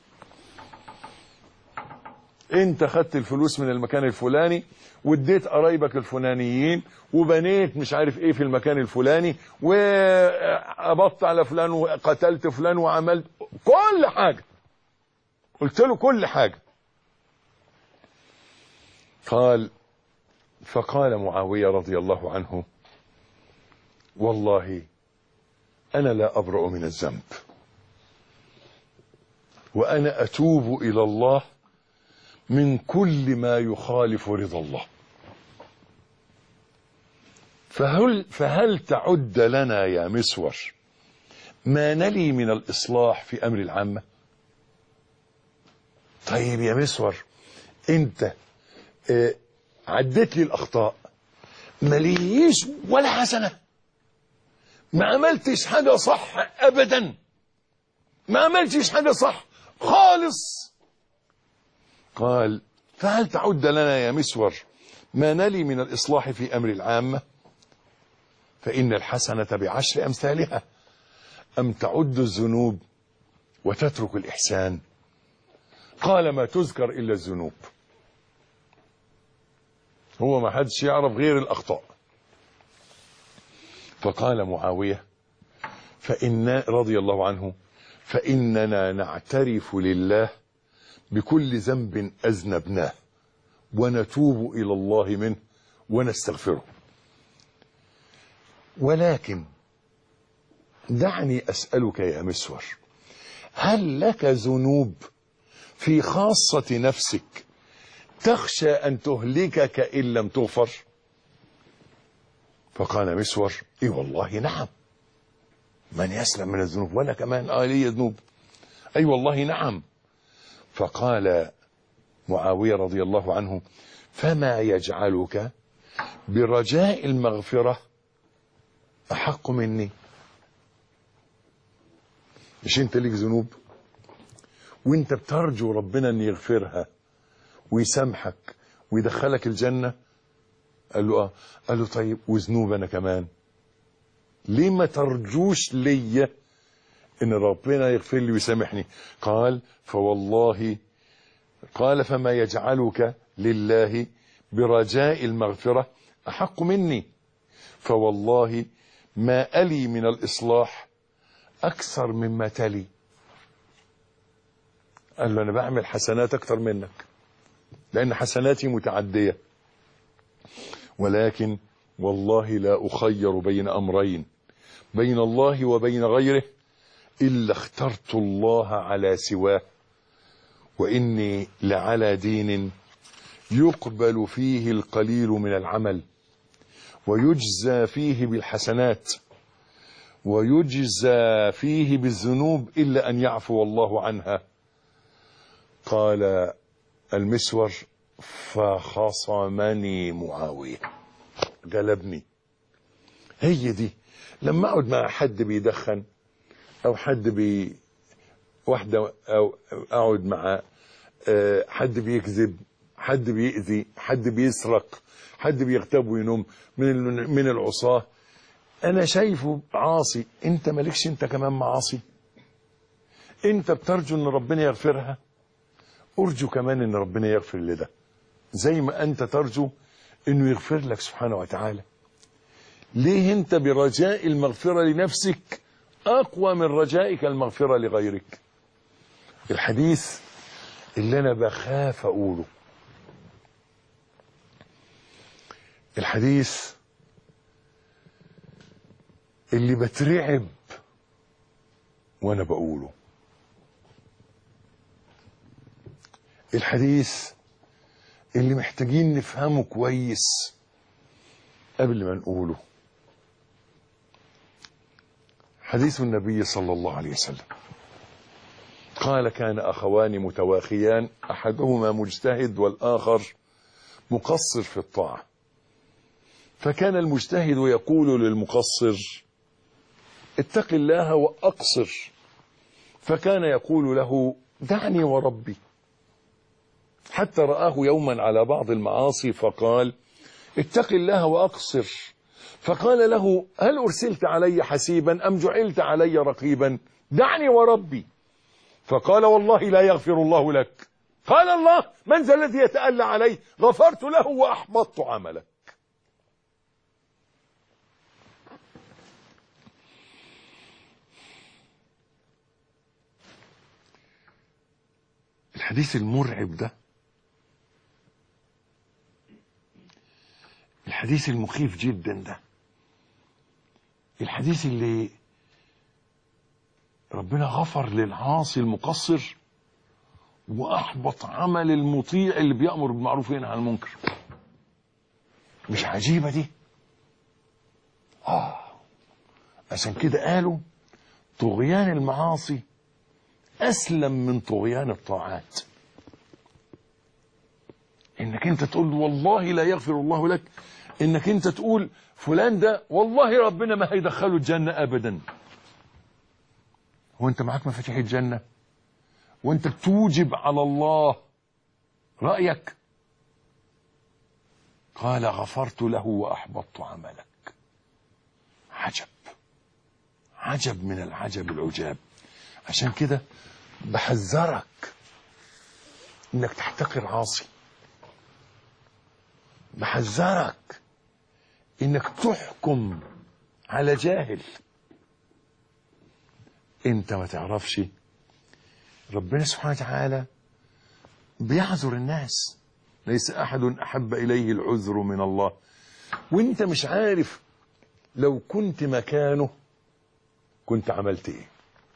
انت خدت الفلوس من المكان الفلاني واديت قرايبك الفلانيين وبنيت مش عارف ايه في المكان الفلاني وقبضت على فلان وقتلت فلان وعملت كل حاجة، قلت له كل حاجة. فقال معاوية رضي الله عنه: والله أنا لا أبرأ من الذنب وأنا أتوب إلى الله من كل ما يخالف رضا الله. فهل تعد لنا يا مسور ما نلي من الإصلاح في أمر العامة؟ طيب يا مسور، أنت عدت لي الأخطاء، مليش ولا حسنة، ما عملتش حاجة صح أبدا، ما عملتش حاجة صح خالص. قال: فهل تعد لنا يا مسور ما نلي من الإصلاح في أمر العامة؟ فإن الحسنة بعشر أمثالها، أم تعد الذنوب وتترك الإحسان؟ قال: ما تذكر إلا الذنوب. هو ما حدش يعرف غير الأخطاء. فقال معاوية رضي الله عنه: فإننا نعترف لله بكل ذنب أذنبناه ونتوب إلى الله منه ونستغفره، ولكن دعني أسألك يا مسور، هل لك ذنوب في خاصة نفسك تخشى أن تهلكك إن لم تغفر؟ فقال مسور: إيه والله نعم، من يسلم من الذنوب؟ وأنا كمان لي ذنوب. أي والله نعم. فقال معاوية رضي الله عنه: فما يجعلك برجاء المغفرة أحق مني؟ مش انت ليك ذنوب وانت بترجو ربنا ان يغفرها ويسامحك ويدخلك الجنة؟ قال له: قال له: طيب وذنوب انا كمان، ليه ما ترجوش ليا ان ربنا يغفر لي ويسامحني؟ قال: فوالله، قال: فما يجعلك لله برجاء المغفرة أحق مني؟ فوالله ما ألي من الإصلاح أكثر مما تلي. قال له: أنا بعمل حسنات أكثر منك لأن حسناتي متعدية، ولكن والله لا أخير بين أمرين، بين الله وبين غيره، إلا اخترت الله على سواه، وإني لعلى دين يقبل فيه القليل من العمل، ويجزى فيه بالحسنات، ويجزى فيه بالذنوب إلا أن يعفو الله عنها. قال المسور: فخصمني معاوية، غلبني. هي دي لما أقعد مع حد بيدخن، أو حد واحدة، أو أقعد مع حد بيكذب، حد بيأذي، حد بيسرق، حد بيغتاب وينوم من العصاة، أنا شايفه عاصي. أنت مالكش أنت كمان معاصي؟ أنت بترجو أن ربنا يغفرها، أرجو كمان أن ربنا يغفر لده، زي ما أنت ترجو أنه يغفر لك سبحانه وتعالى. ليه أنت برجاء المغفرة لنفسك أقوى من رجائك المغفرة لغيرك؟ الحديث اللي أنا بخاف أقوله، الحديث اللي بترعب وأنا بقوله، الحديث اللي محتاجين نفهمه كويس قبل ما نقوله. حديث النبي صلى الله عليه وسلم قال: كان أخوان متواخيان، أحدهما مجتهد والآخر مقصر في الطاعة، فكان المجتهد يقول للمقصر: اتق الله وأقصر، فكان يقول له: دعني وربي، حتى رآه يوما على بعض المعاصي فقال: اتق الله وأقصر، فقال له: هل أرسلت علي حسيبا أم جعلت علي رقيبا؟ دعني وربي، فقال: والله لا يغفر الله لك. قال الله: من ذا الذي يتألى عليه؟ غفرت له وأحبطت عملك. الحديث المرعب ده، الحديث المخيف جدا ده، الحديث اللي ربنا غفر للعاصي المقصر وأحبط عمل المطيع اللي بيأمر بالمعروف وينهى عن المنكر. مش عجيبة دي؟ عشان كده قالوا طغيان المعاصي أسلم من طغيان الطاعات. إنك أنت تقول والله لا يغفر الله لك، إنك أنت تقول فلان ده والله ربنا ما هيدخله الجنة أبدا، وأنت معاك مفاتيح الجنة، وأنت بتوجب على الله رأيك. قال: غفرت له وأحبطت عملك. عجب، عجب من العجب العجاب. عشان كده بحذرك إنك تحتقر عاصي، بحذرك إنك تحكم على جاهل. أنت ما تعرفش ربنا سبحانه وتعالى بيعذر الناس، ليس أحد أحب إليه العذر من الله. وانت مش عارف لو كنت مكانه كنت عملت ايه.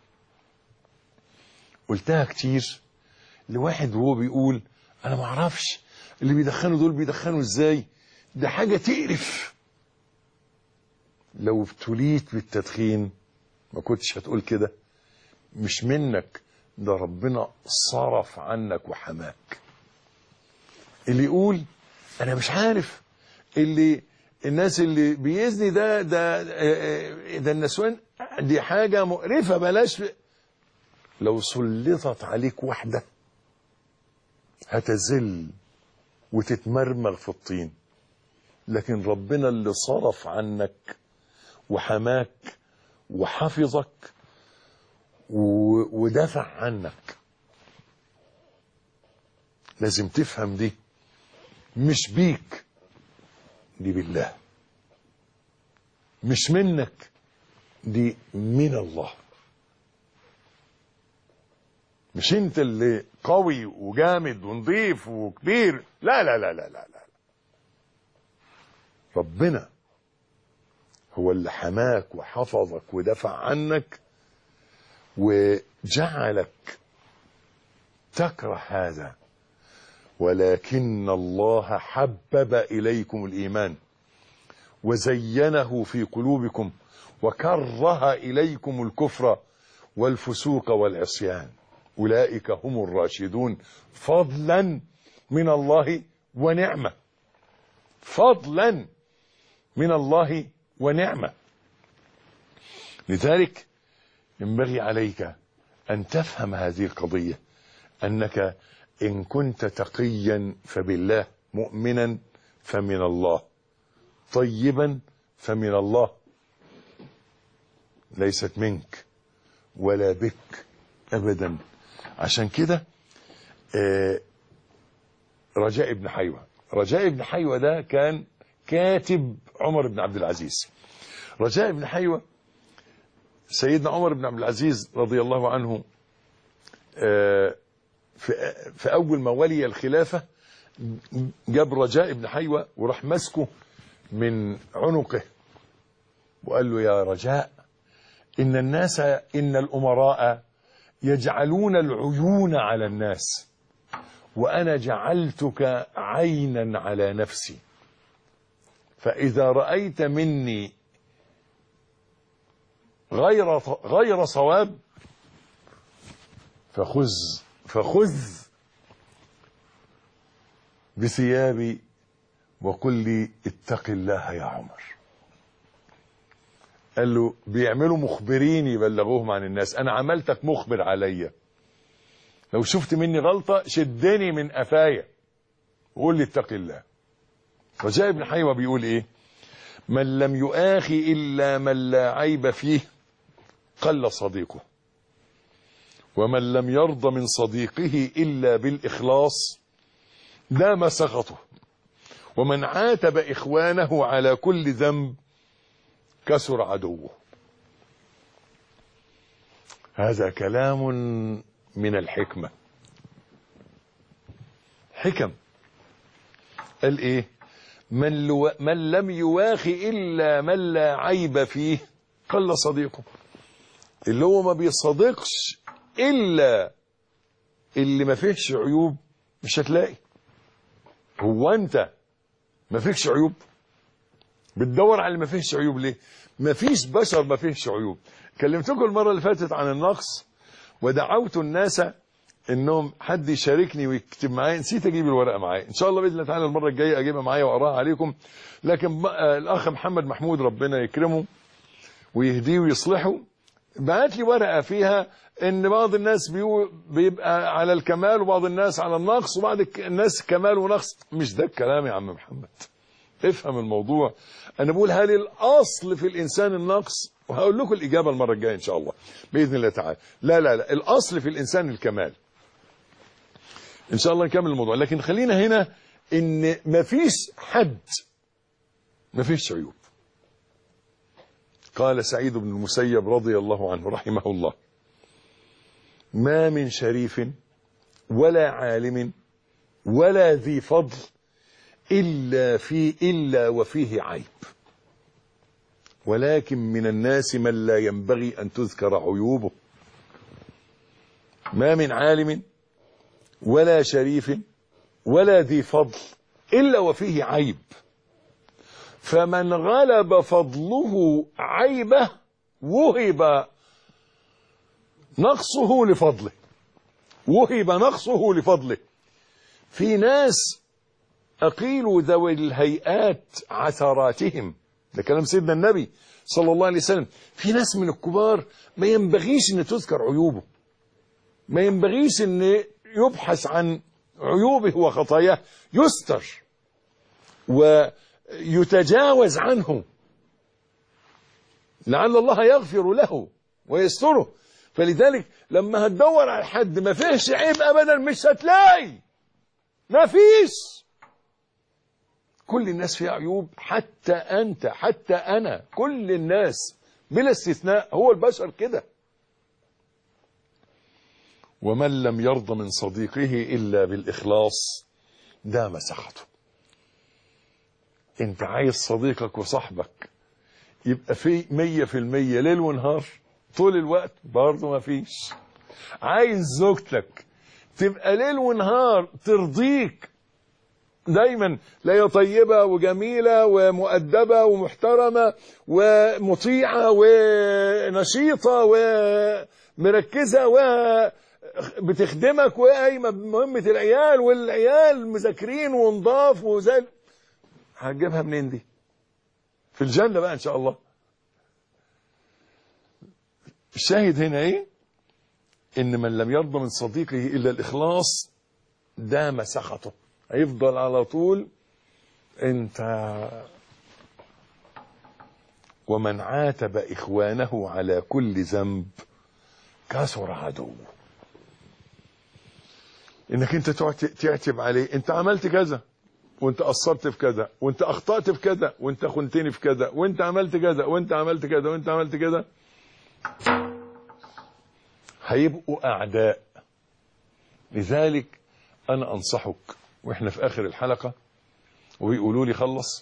قلتها كتير لواحد وهو بيقول انا ما اعرفش اللي بيدخنوا دول بيدخنوا ازاي، ده حاجة تقرف. لو ابتليت بالتدخين ما كنتش هتقول كده، مش منك، ده ربنا صرف عنك وحماك. اللي يقول انا مش عارف اللي الناس اللي بيزني ده النسوان دي حاجة مقرفة بلاش. لو سلطت عليك واحدة هتزل وتتمرمغ في الطين، لكن ربنا اللي صرف عنك وحماك وحفظك ودافع عنك. لازم تفهم دي، مش بيك، دي بالله، مش منك، دي من الله. مش انت اللي قوي وجامد ونظيف وكبير، لا لا لا لا لا لا. ربنا هو اللي حماك وحفظك ودفع عنك وجعلك تكره هذا، ولكن الله حبب إليكم الإيمان وزينه في قلوبكم وكره إليكم الكفر والفسوق والعصيان، أولئك هم الراشدون فضلا من الله ونعمة. فضلا من الله ونعمة. لذلك ينبغي عليك أن تفهم هذه القضية، أنك إن كنت تقيا فبالله، مؤمنا فمن الله، طيبا فمن الله، ليست منك ولا بك أبدا. عشان كده رجاء بن حيوة، رجاء بن حيوة ده كان كاتب عمر بن عبد العزيز. رجاء بن حيوة سيدنا عمر بن عبد العزيز رضي الله عنه في أول ما ولي الخلافة جاب رجاء بن حيوة وراح مسكه من عنقه وقال له: يا رجاء، إن الناس، إن الأمراء يجعلون العيون على الناس، وأنا جعلتك عينا على نفسي، فإذا رأيت مني غير صواب فخذ بثيابي وقل لي اتق الله يا عمر. قال له: بيعملوا مخبرين يبلغوهم عن الناس، أنا عملتك مخبر عليا، لو شفت مني غلطة شدني من قفايا وقول لي اتق الله. رجاء بن حيوة بيقول ايه؟ من لم يؤاخي إلا من لا عيب فيه قل صديقه، ومن لم يرض من صديقه إلا بالإخلاص دام سخطه، ومن عاتب إخوانه على كل ذنب كسر عدوه. هذا كلام من الحكمة. حكم. قال ايه؟ من لم يواخي إلا من لا عيب فيه قل صديقه. اللي هو ما بيصدقش إلا اللي ما فيهش عيوب مش هتلاقي. هو أنت ما فيهش عيوب؟ بتدور على اللي ما فيهش عيوب ليه؟ ما فيش بشر ما فيهش عيوب. كلمتكم المرة اللي فاتت عن النقص ودعوت الناس انهم حد يشاركني ويكتب معايا. نسيت اجيب الورقه معايا، ان شاء الله باذن الله تعالى المره الجايه اجيبها معايا واقراها عليكم. لكن الاخ محمد محمود ربنا يكرمه ويهديه ويصلحه بعت لي ورقه فيها ان بعض الناس بيبقى على الكمال وبعض الناس على النقص وبعض الناس كمال ونقص. مش ده الكلام يا عم محمد، افهم الموضوع. انا بقول هل الاصل في الانسان النقص؟ وهقول لكم الاجابه المره الجايه ان شاء الله باذن الله تعالى. لا لا لا، الاصل في الانسان الكمال. ان شاء الله نكمل الموضوع، لكن خلينا هنا ان مفيش حد مفيش عيوب. قال سعيد بن المسيب رضي الله عنه رحمه الله: ما من شريف ولا عالم ولا ذي فضل إلا وفيه عيب، ولكن من الناس من لا ينبغي أن تذكر عيوبه. ما من عالم ولا شريف ولا ذي فضل إلا وفيه عيب، فمن غلب فضله عيبه وهب نقصه لفضله. وهب نقصه لفضله. في ناس أقيلوا ذوي الهيئات عثراتهم، ده كلام سيدنا النبي صلى الله عليه وسلم. في ناس من الكبار ما ينبغيش أن تذكر عيوبه، ما ينبغيش أن يبحث عن عيوبه وخطاياه، يستر ويتجاوز عنه لعل الله يغفر له ويستره. فلذلك لما هتدور على حد ما فيهش عيب أبدا مش هتلاقي، ما فيش. كل الناس فيها عيوب، حتى أنت حتى أنا، كل الناس بلا استثناء. هو البشر كده. ومن لم يرضى من صديقه إلا بالإخلاص دام سخطه. انت عايز صديقك وصاحبك يبقى في 100% ليل ونهار طول الوقت؟ برضه ما فيش. عايز زوجتك تبقى ليل ونهار ترضيك دايما، لا هي طيبة وجميلة ومؤدبة ومحترمة ومطيعة ونشيطة ومركزة وبتخدمك وقايمة بمهمة العيال، والعيال مذاكرين ونضاف وزي، هتجيبها منين دي؟ في الجنة بقى ان شاء الله. الشاهد هنا ايه؟ ان من لم يرضى من صديقه الا الاخلاص دام سخطه، هيفضل على طول انت. ومن عاتب اخوانه على كل ذنب كثر عدوه. انك انت تقعد تعتب عليه، انت عملت كذا وانت قصرت في كذا وانت اخطأت في كذا وانت خنتني في كذا وانت عملت كذا وانت عملت كذا وانت عملت كذا، هيبقوا اعداء. لذلك انا انصحك، واحنا في اخر الحلقة ويقولوا لي خلص،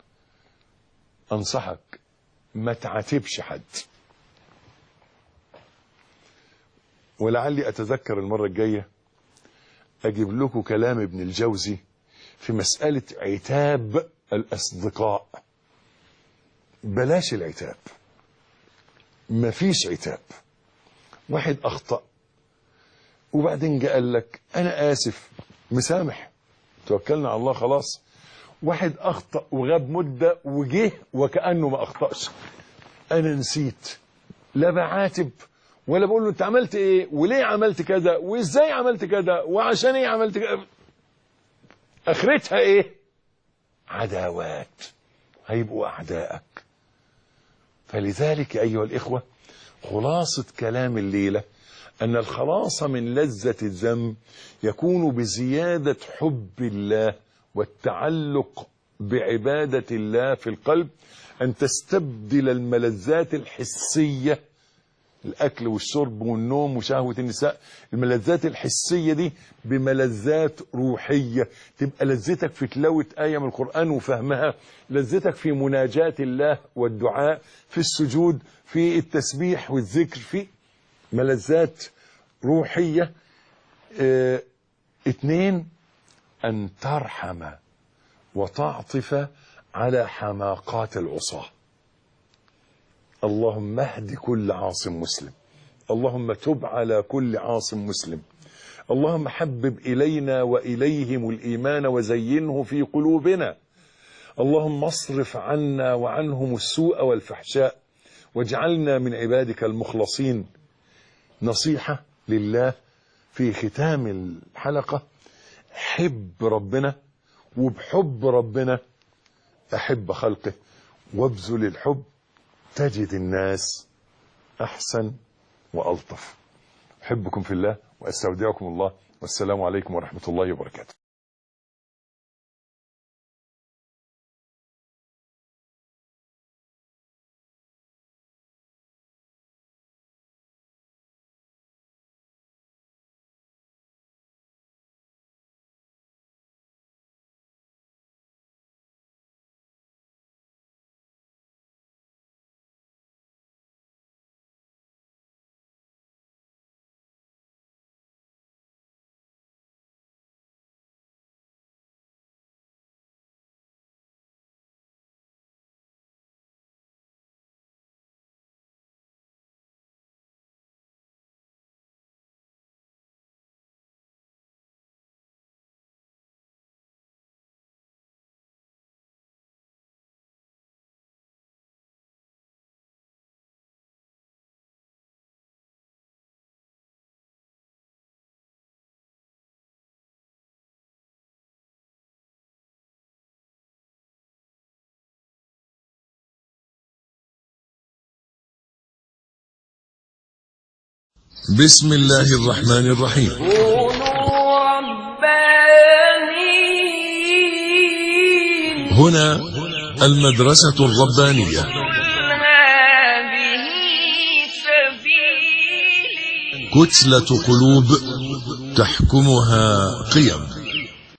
انصحك ما تعاتبش حد. ولعلي اتذكر المرة الجاية اجيب لكم كلام ابن الجوزي في مسألة عتاب الاصدقاء. بلاش العتاب، مفيش عتاب. واحد اخطأ وبعدين جاء قال لك انا اسف، مسامح، توكلنا على الله خلاص. واحد اخطأ وغاب مدة وجه وكأنه ما اخطأش، انا نسيت، لا بعاتب ولا بقول له انت عملت ايه وليه عملت كذا وازاي عملت كذا وعشان ايه عملت كذا. اخرتها ايه؟ عداوات، هيبقوا اعدائك. فلذلك ايها الاخوة، خلاصة كلام الليلة أن الخلاص من لذة الذنب يكون بزيادة حب الله والتعلق بعبادة الله في القلب، أن تستبدل الملذات الحسية، الأكل والشرب والنوم وشهوة النساء، الملذات الحسية دي بملذات روحية. تبقى لذتك في تلاوة آية من القرآن وفهمها، لذتك في مناجاة الله والدعاء، في السجود، في التسبيح والذكر، في ملذات روحية. 2 أن ترحم وتعطف على حماقات العصاة. اللهم اهد كل عاصم مسلم، اللهم تب على كل عاصم مسلم، اللهم حبب إلينا وإليهم الإيمان وزينه في قلوبنا، اللهم اصرف عنا وعنهم السوء والفحشاء واجعلنا من عبادك المخلصين. نصيحة لله في ختام الحلقة: حب ربنا، وبحب ربنا أحب خلقه، وابذل الحب تجد الناس أحسن وألطف. أحبكم في الله وأستودعكم الله، والسلام عليكم ورحمة الله وبركاته. بسم الله الرحمن الرحيم. كونوا ربانيين. هنا المدرسة الربانية. قل هذه سبيلي. كتلة قلوب تحكمها قيم.